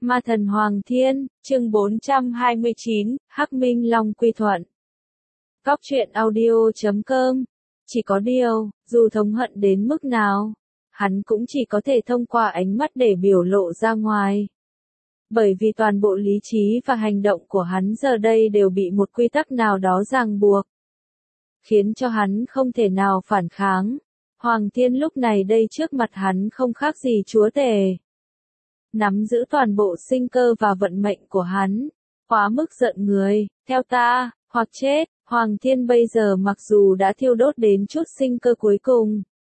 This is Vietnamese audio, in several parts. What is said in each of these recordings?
Ma thần Hoàng Thiên, chương 429, Hắc Minh Long quy thuận. Góc truyện audio.com. Chỉ có điều, dù thống hận đến mức nào, hắn cũng chỉ có thể thông qua ánh mắt để biểu lộ ra ngoài. Bởi vì toàn bộ lý trí và hành động của hắn giờ đây đều bị một quy tắc nào đó ràng buộc, khiến cho hắn không thể nào phản kháng. Hoàng Thiên lúc này đây trước mặt hắn không khác gì chúa tể, nắm giữ toàn bộ sinh cơ và vận mệnh của hắn. Quá mức giận người, theo ta, hoặc chết. Hoàng Thiên bây giờ mặc dù đã thiêu đốt đến chút sinh cơ cuối cùng,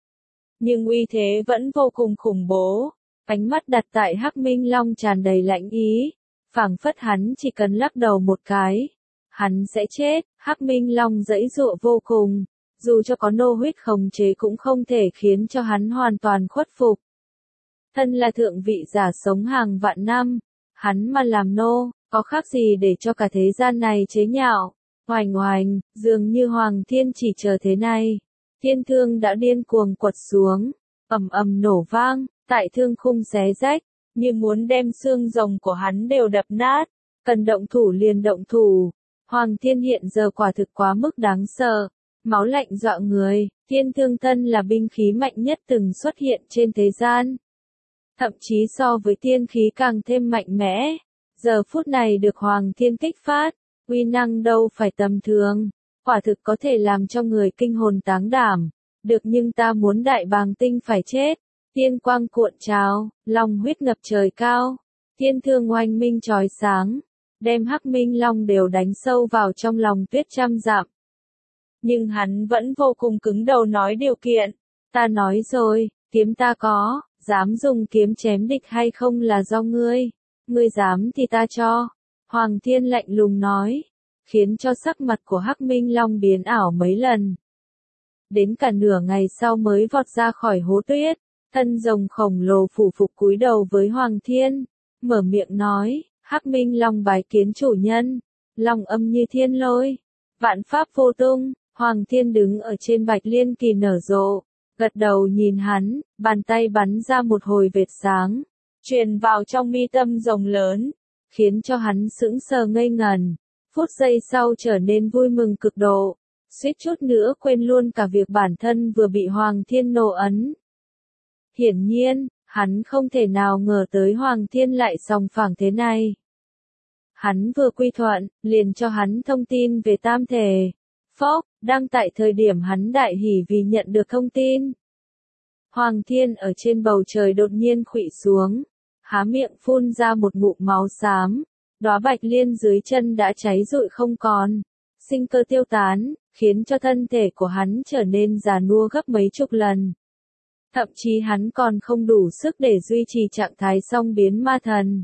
nhưng uy thế vẫn vô cùng khủng bố. Ánh mắt đặt tại Hắc Minh Long tràn đầy lãnh ý, phảng phất hắn chỉ cần lắc đầu một cái, hắn sẽ chết. Hắc Minh Long giãy giụa vô cùng, dù cho có nô huyết khống chế cũng không thể khiến cho hắn hoàn toàn khuất phục. Thân là thượng vị giả sống hàng vạn năm, hắn mà làm nô, có khác gì để cho cả thế gian này chế nhạo. Oành oành, dường như Hoàng Thiên chỉ chờ thế này. Thiên thương đã điên cuồng quật xuống, ầm ầm nổ vang, tại thương khung xé rách, như muốn đem xương rồng của hắn đều đập nát. Cần động thủ liền động thủ. Hoàng Thiên hiện giờ quả thực quá mức đáng sợ, máu lạnh dọa người. Thiên thương thân là binh khí mạnh nhất từng xuất hiện trên thế gian, thậm chí so với tiên khí càng thêm mạnh mẽ. Giờ phút này được Hoàng Thiên kích phát, uy năng đâu phải tầm thường, quả thực có thể làm cho người kinh hồn táng đảm. Được, nhưng ta muốn Đại Bàng Tinh phải chết. Tiên quang cuộn trào, long huyết ngập trời cao, thiên thương oanh minh chói sáng, đem Hắc Minh Long đều đánh sâu vào trong lòng tuyết trăm dặm. Nhưng hắn vẫn vô cùng cứng đầu nói điều kiện. Ta nói rồi, kiếm ta có, dám dùng kiếm chém địch hay không là do ngươi. Ngươi dám thì ta cho. Hoàng Thiên lạnh lùng nói, khiến cho sắc mặt của Hắc Minh Long biến ảo mấy lần. Đến cả nửa ngày sau mới vọt ra khỏi hố tuyết, thân rồng khổng lồ phủ phục cúi đầu với Hoàng Thiên, mở miệng nói, Hắc Minh Long bái kiến chủ nhân. Long âm như thiên lôi, vạn pháp vô tung. Hoàng Thiên đứng ở trên bạch liên kỳ nở rộ, gật đầu nhìn hắn, bàn tay bắn ra một hồi vệt sáng, truyền vào trong mi tâm rồng lớn, khiến cho hắn sững sờ ngây ngần. Phút giây sau trở nên vui mừng cực độ, suýt chút nữa quên luôn cả việc bản thân vừa bị Hoàng Thiên nô ấn. Hiển nhiên, hắn không thể nào ngờ tới Hoàng Thiên lại sòng phẳng thế này. Hắn vừa quy thuận, liền cho hắn thông tin về tam thể. Phốc, đang tại thời điểm hắn đại hỉ vì nhận được thông tin, Hoàng Thiên ở trên bầu trời đột nhiên khuỵu xuống, há miệng phun ra một ngụm máu xám, đóa bạch liên dưới chân đã cháy rụi không còn, sinh cơ tiêu tán, khiến cho thân thể của hắn trở nên già nua gấp mấy chục lần. Thậm chí hắn còn không đủ sức để duy trì trạng thái song biến ma thần,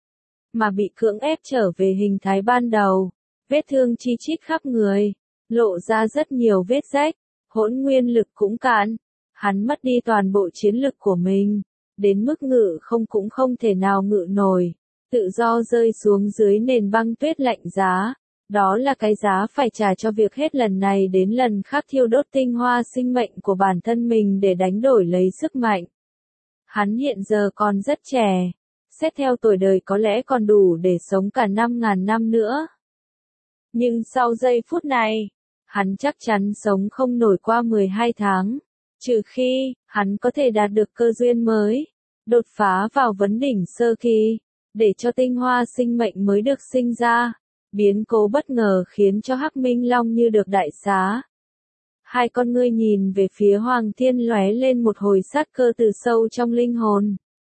mà bị cưỡng ép trở về hình thái ban đầu, vết thương chi chít khắp người, lộ ra rất nhiều vết rách, hỗn nguyên lực cũng cạn, hắn mất đi toàn bộ chiến lực của mình, đến mức ngự không cũng không thể nào ngự nổi, tự do rơi xuống dưới nền băng tuyết lạnh giá. Đó là cái giá phải trả cho việc hết lần này đến lần khác thiêu đốt tinh hoa sinh mệnh của bản thân mình để đánh đổi lấy sức mạnh. Hắn hiện giờ còn rất trẻ, xét theo tuổi đời có lẽ còn đủ để sống cả 5.000 năm nữa. Nhưng sau giây phút này, hắn chắc chắn sống không nổi qua 12 tháng, trừ khi hắn có thể đạt được cơ duyên mới, đột phá vào vấn đỉnh sơ kỳ, để cho tinh hoa sinh mệnh mới được sinh ra. Biến cố bất ngờ khiến cho Hắc Minh Long như được đại xá. Hai con ngươi nhìn về phía Hoàng Thiên lóe lên một hồi sát cơ từ sâu trong linh hồn.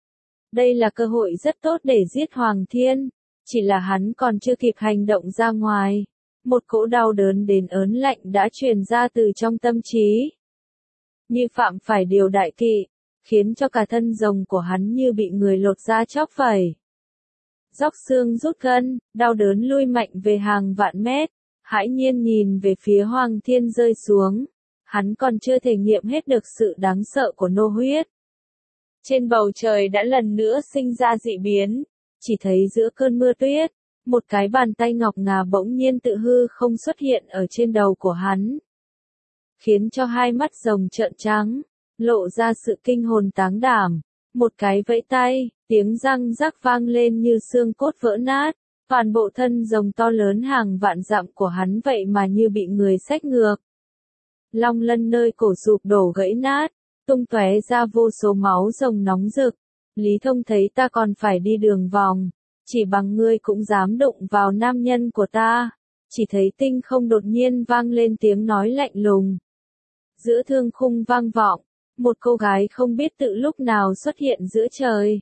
Đây là cơ hội rất tốt để giết Hoàng Thiên, chỉ là hắn còn chưa kịp hành động ra ngoài. Một cỗ đau đớn đến ớn lạnh đã truyền ra từ trong tâm trí, như phạm phải điều đại kỵ, khiến cho cả thân rồng của hắn như bị người lột da chóc vẩy. Róc xương rút gân, đau đớn lui mạnh về hàng vạn mét, hãi nhiên nhìn về phía Hoàng Thiên rơi xuống. Hắn còn chưa thể nghiệm hết được sự đáng sợ của nô huyết. Trên bầu trời đã lần nữa sinh ra dị biến, chỉ thấy giữa cơn mưa tuyết, một cái bàn tay ngọc ngà bỗng nhiên tự hư không xuất hiện ở trên đầu của hắn, khiến cho hai mắt rồng trợn trắng, lộ ra sự kinh hồn táng đảm. Một cái vẫy tay, tiếng răng rắc vang lên như xương cốt vỡ nát. Toàn bộ thân rồng to lớn hàng vạn dặm của hắn vậy mà như bị người xách ngược. Long lân nơi cổ sụp đổ gãy nát, tung tóe ra vô số máu rồng nóng rực. Lý Thông thấy ta còn phải đi đường vòng, chỉ bằng ngươi cũng dám đụng vào nam nhân của ta. Chỉ thấy tinh không đột nhiên vang lên tiếng nói lạnh lùng. Giữa thương khung vang vọng, một cô gái không biết tự lúc nào xuất hiện giữa trời.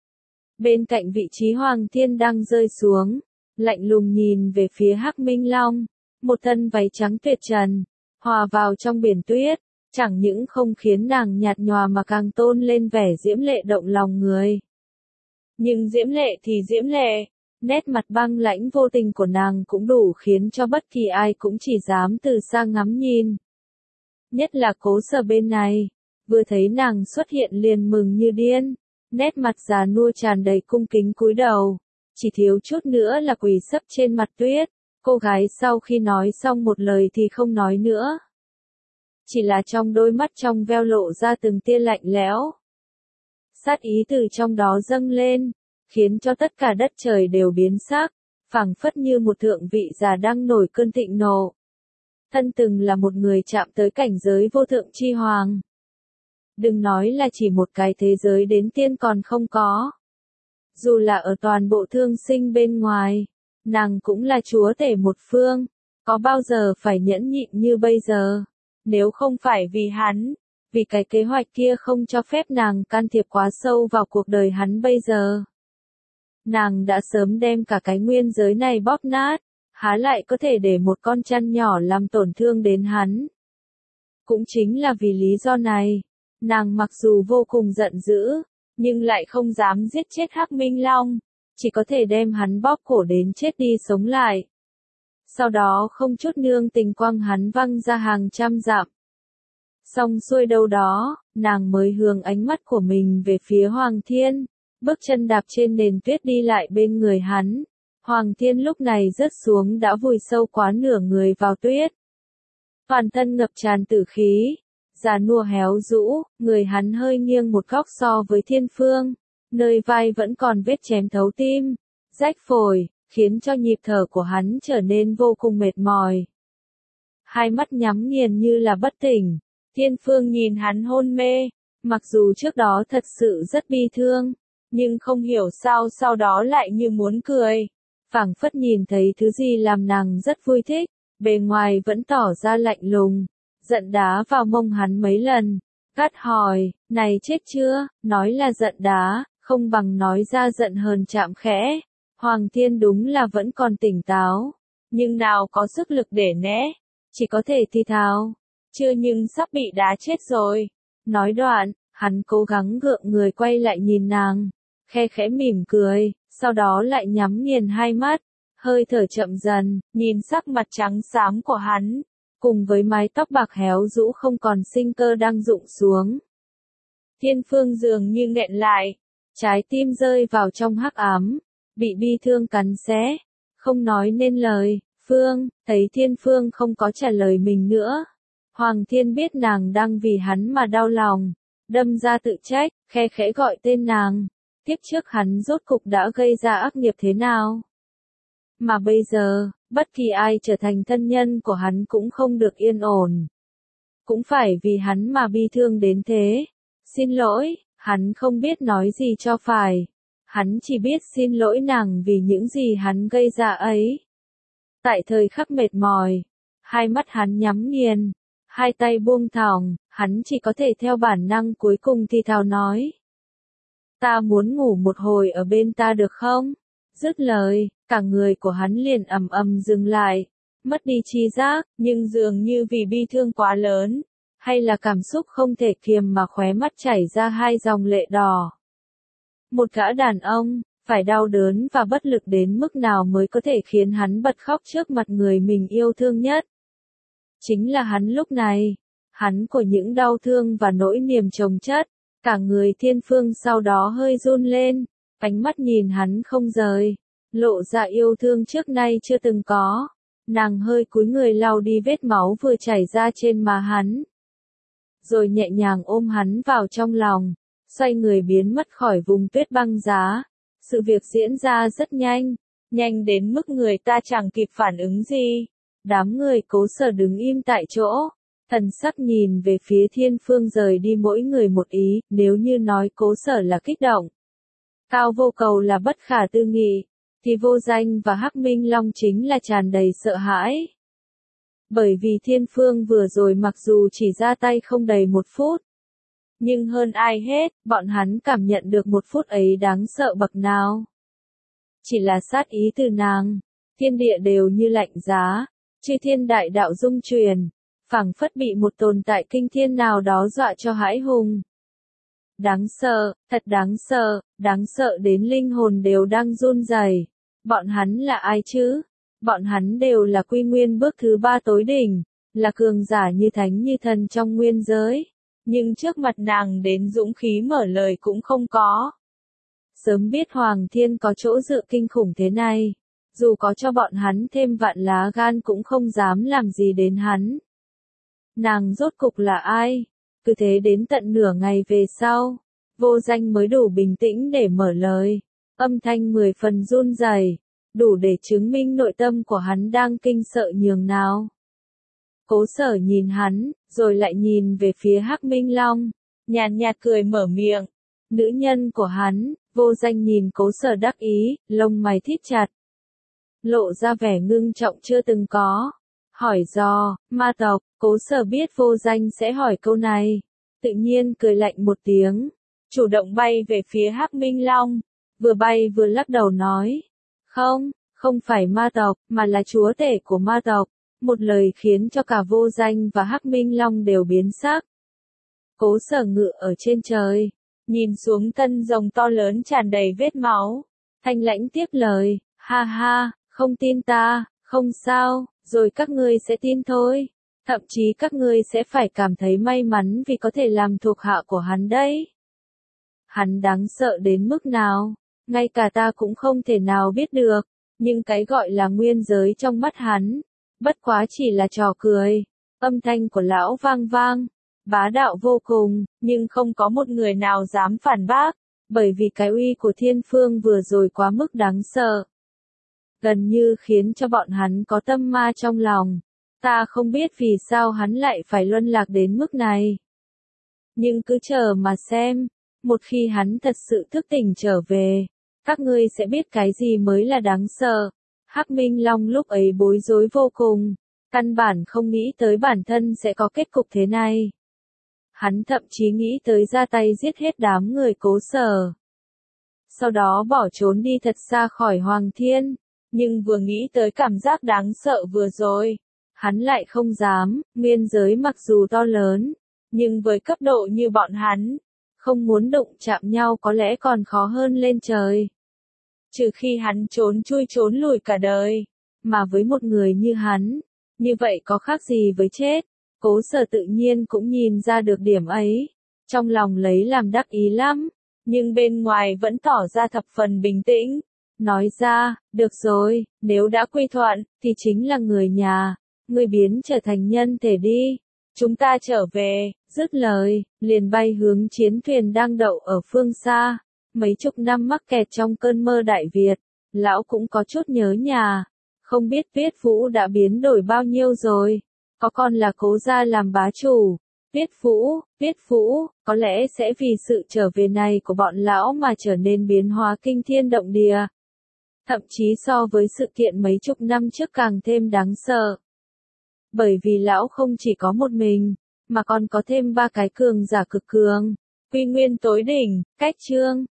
Bên cạnh vị trí Hoàng Thiên đang rơi xuống, lạnh lùng nhìn về phía Hắc Minh Long, một thân váy trắng tuyệt trần, hòa vào trong biển tuyết, chẳng những không khiến nàng nhạt nhòa mà càng tôn lên vẻ diễm lệ động lòng người. Nhưng diễm lệ thì diễm lệ, nét mặt băng lãnh vô tình của nàng cũng đủ khiến cho bất kỳ ai cũng chỉ dám từ xa ngắm nhìn. Nhất là Cố Sở bên này, vừa thấy nàng xuất hiện liền mừng như điên, nét mặt già nua tràn đầy cung kính cúi đầu, chỉ thiếu chút nữa là quỳ sấp trên mặt tuyết. Cô gái sau khi nói xong một lời thì không nói nữa. Chỉ là trong đôi mắt trong veo lộ ra từng tia lạnh lẽo. Sát ý từ trong đó dâng lên, khiến cho tất cả đất trời đều biến sắc, phảng phất như một thượng vị già đang nổi cơn thịnh nộ. Thân từng là một người chạm tới cảnh giới vô thượng chi hoàng. Đừng nói là chỉ một cái thế giới đến tiên còn không có. Dù là ở toàn bộ thương sinh bên ngoài, nàng cũng là chúa tể một phương, có bao giờ phải nhẫn nhịn như bây giờ. Nếu không phải vì hắn, vì cái kế hoạch kia không cho phép nàng can thiệp quá sâu vào cuộc đời hắn bây giờ, nàng đã sớm đem cả cái nguyên giới này bóp nát, há lại có thể để một con chăn nhỏ làm tổn thương đến hắn. Cũng chính là vì lý do này, nàng mặc dù vô cùng giận dữ, nhưng lại không dám giết chết Hắc Minh Long, chỉ có thể đem hắn bóp cổ đến chết đi sống lại. Sau đó không chút nương tình quăng hắn văng ra hàng trăm dặm. Xong xuôi đâu đó, nàng mới hướng ánh mắt của mình về phía Hoàng Thiên, bước chân đạp trên nền tuyết đi lại bên người hắn. Hoàng Thiên lúc này rớt xuống đã vùi sâu quá nửa người vào tuyết. Toàn thân ngập tràn tử khí, già nua héo rũ, người hắn hơi nghiêng một góc so với Thiên Phương, nơi vai vẫn còn vết chém thấu tim, rách phổi, khiến cho nhịp thở của hắn trở nên vô cùng mệt mỏi. Hai mắt nhắm nghiền như là bất tỉnh, Thiên Phương nhìn hắn hôn mê, mặc dù trước đó thật sự rất bi thương, nhưng không hiểu sao sau đó lại như muốn cười. Phảng phất nhìn thấy thứ gì làm nàng rất vui thích, bề ngoài vẫn tỏ ra lạnh lùng, giận đá vào mông hắn mấy lần, gắt hỏi, này chết chưa, nói là giận đá, không bằng nói ra giận hờn chạm khẽ. Hoàng Thiên đúng là vẫn còn tỉnh táo, nhưng nào có sức lực để né, chỉ có thể thì thào, chưa nhưng sắp bị đá chết rồi. Nói đoạn, hắn cố gắng gượng người quay lại nhìn nàng, khe khẽ mỉm cười, sau đó lại nhắm nghiền hai mắt, hơi thở chậm dần, nhìn sắc mặt trắng xám của hắn, cùng với mái tóc bạc héo rũ không còn sinh cơ đang rụng xuống. Thiên Phương dường như nghẹn lại, trái tim rơi vào trong hắc ám, bị bi thương cắn xé, không nói nên lời. Phương, thấy Thiên Phương không có trả lời mình nữa. Hoàng Thiên biết nàng đang vì hắn mà đau lòng, đâm ra tự trách, khe khẽ gọi tên nàng. Tiếp trước hắn rốt cục đã gây ra ác nghiệp thế nào? Mà bây giờ, bất kỳ ai trở thành thân nhân của hắn cũng không được yên ổn. Cũng phải vì hắn mà bi thương đến thế. Xin lỗi, hắn không biết nói gì cho phải. Hắn chỉ biết xin lỗi nàng vì những gì hắn gây ra ấy. Tại thời khắc mệt mỏi, hai mắt hắn nhắm nghiền, hai tay buông thõng, hắn chỉ có thể theo bản năng cuối cùng thì thào nói. Ta muốn ngủ một hồi ở bên ta được không? Dứt lời, cả người của hắn liền ầm ầm dừng lại, mất đi tri giác, nhưng dường như vì bi thương quá lớn, hay là cảm xúc không thể kiềm mà khóe mắt chảy ra hai dòng lệ đỏ. Một gã đàn ông, phải đau đớn và bất lực đến mức nào mới có thể khiến hắn bật khóc trước mặt người mình yêu thương nhất? Chính là hắn lúc này, hắn của những đau thương và nỗi niềm chồng chất, cả người Thiên Phương sau đó hơi run lên, ánh mắt nhìn hắn không rời, lộ ra yêu thương trước nay chưa từng có. Nàng hơi cúi người lau đi vết máu vừa chảy ra trên má hắn, rồi nhẹ nhàng ôm hắn vào trong lòng, xoay người biến mất khỏi vùng tuyết băng giá. Sự việc diễn ra rất nhanh, nhanh đến mức người ta chẳng kịp phản ứng gì. Đám người Cố Sở đứng im tại chỗ, thần sắc nhìn về phía Thiên Phương rời đi mỗi người một ý, nếu như nói Cố Sở là kích động, Cao Vô Cầu là bất khả tư nghị, thì Vô Danh và Hắc Minh Long chính là tràn đầy sợ hãi. Bởi vì Thiên Phương vừa rồi mặc dù chỉ ra tay không đầy 1 phút, nhưng hơn ai hết, bọn hắn cảm nhận được 1 phút ấy đáng sợ bậc nào. Chỉ là sát ý từ nàng, thiên địa đều như lạnh giá, chư thiên đại đạo rung truyền, phảng phất bị một tồn tại kinh thiên nào đó dọa cho hãi hùng. Đáng sợ, thật đáng sợ đến linh hồn đều đang run rẩy. Bọn hắn là ai chứ? Bọn hắn đều là quy nguyên bước thứ 3 tối đỉnh, là cường giả như thánh như thần trong nguyên giới. Nhưng trước mặt nàng đến dũng khí mở lời cũng không có. Sớm biết Hoàng Thiên có chỗ dựa kinh khủng thế này, dù có cho bọn hắn thêm vạn lá gan cũng không dám làm gì đến hắn. Nàng rốt cục là ai? Cứ thế đến tận nửa ngày về sau, Vô Danh mới đủ bình tĩnh để mở lời, âm thanh 10 phần run rẩy, đủ để chứng minh nội tâm của hắn đang kinh sợ nhường nào. Cố Sở nhìn hắn, rồi lại nhìn về phía Hắc Minh Long, nhàn nhạt cười mở miệng. Nữ nhân của hắn, Vô Danh nhìn Cố Sở đắc ý, lông mày thít chặt, lộ ra vẻ ngưng trọng chưa từng có. Hỏi dò, ma tộc, Cố Sở biết Vô Danh sẽ hỏi câu này, tự nhiên cười lạnh một tiếng, chủ động bay về phía Hắc Minh Long, vừa bay vừa lắc đầu nói, không phải ma tộc, mà là chúa tể của ma tộc. Một lời khiến cho cả Vô Danh và Hắc Minh Long đều biến sắc. Cố Sở ngự ở trên trời, nhìn xuống thân rồng to lớn tràn đầy vết máu, thanh lãnh tiếp lời, ha ha, không tin ta, không sao, rồi các ngươi sẽ tin thôi. Thậm chí các ngươi sẽ phải cảm thấy may mắn vì có thể làm thuộc hạ của hắn đấy. Hắn đáng sợ đến mức nào, ngay cả ta cũng không thể nào biết được, nhưng cái gọi là nguyên giới trong mắt hắn, bất quá chỉ là trò cười. Âm thanh của lão vang vang, bá đạo vô cùng, nhưng không có một người nào dám phản bác, bởi vì cái uy của Thiên Phương vừa rồi quá mức đáng sợ. Gần như khiến cho bọn hắn có tâm ma trong lòng. Ta không biết vì sao hắn lại phải luân lạc đến mức này. Nhưng cứ chờ mà xem, một khi hắn thật sự thức tỉnh trở về, các ngươi sẽ biết cái gì mới là đáng sợ. Hắc Minh Long lúc ấy bối rối vô cùng, căn bản không nghĩ tới bản thân sẽ có kết cục thế này. Hắn thậm chí nghĩ tới ra tay giết hết đám người Cố Sở, sau đó bỏ trốn đi thật xa khỏi Hoàng Thiên, nhưng vừa nghĩ tới cảm giác đáng sợ vừa rồi, hắn lại không dám. Nguyên giới mặc dù to lớn, nhưng với cấp độ như bọn hắn, không muốn đụng chạm nhau có lẽ còn khó hơn lên trời. Trừ khi hắn trốn chui trốn lùi cả đời, mà với một người như hắn, như vậy có khác gì với chết. Cố Sở tự nhiên cũng nhìn ra được điểm ấy, trong lòng lấy làm đắc ý lắm, nhưng bên ngoài vẫn tỏ ra thập phần bình tĩnh, nói ra, được rồi, nếu đã quy thuận, thì chính là người nhà, ngươi biến trở thành nhân thể đi, chúng ta trở về. Dứt lời, liền bay hướng chiến thuyền đang đậu ở phương xa. Mấy chục năm mắc kẹt trong cơn mơ Đại Việt, lão cũng có chút nhớ nhà, không biết Viết Vũ đã biến đổi bao nhiêu rồi, có còn là Cố gia làm bá chủ. Viết Vũ, có lẽ sẽ vì sự trở về này của bọn lão mà trở nên biến hóa kinh thiên động địa. Thậm chí so với sự kiện mấy chục năm trước càng thêm đáng sợ. Bởi vì lão không chỉ có một mình, mà còn có thêm 3 cái cường giả cực cường. Quy nguyên tối đỉnh, cách chương.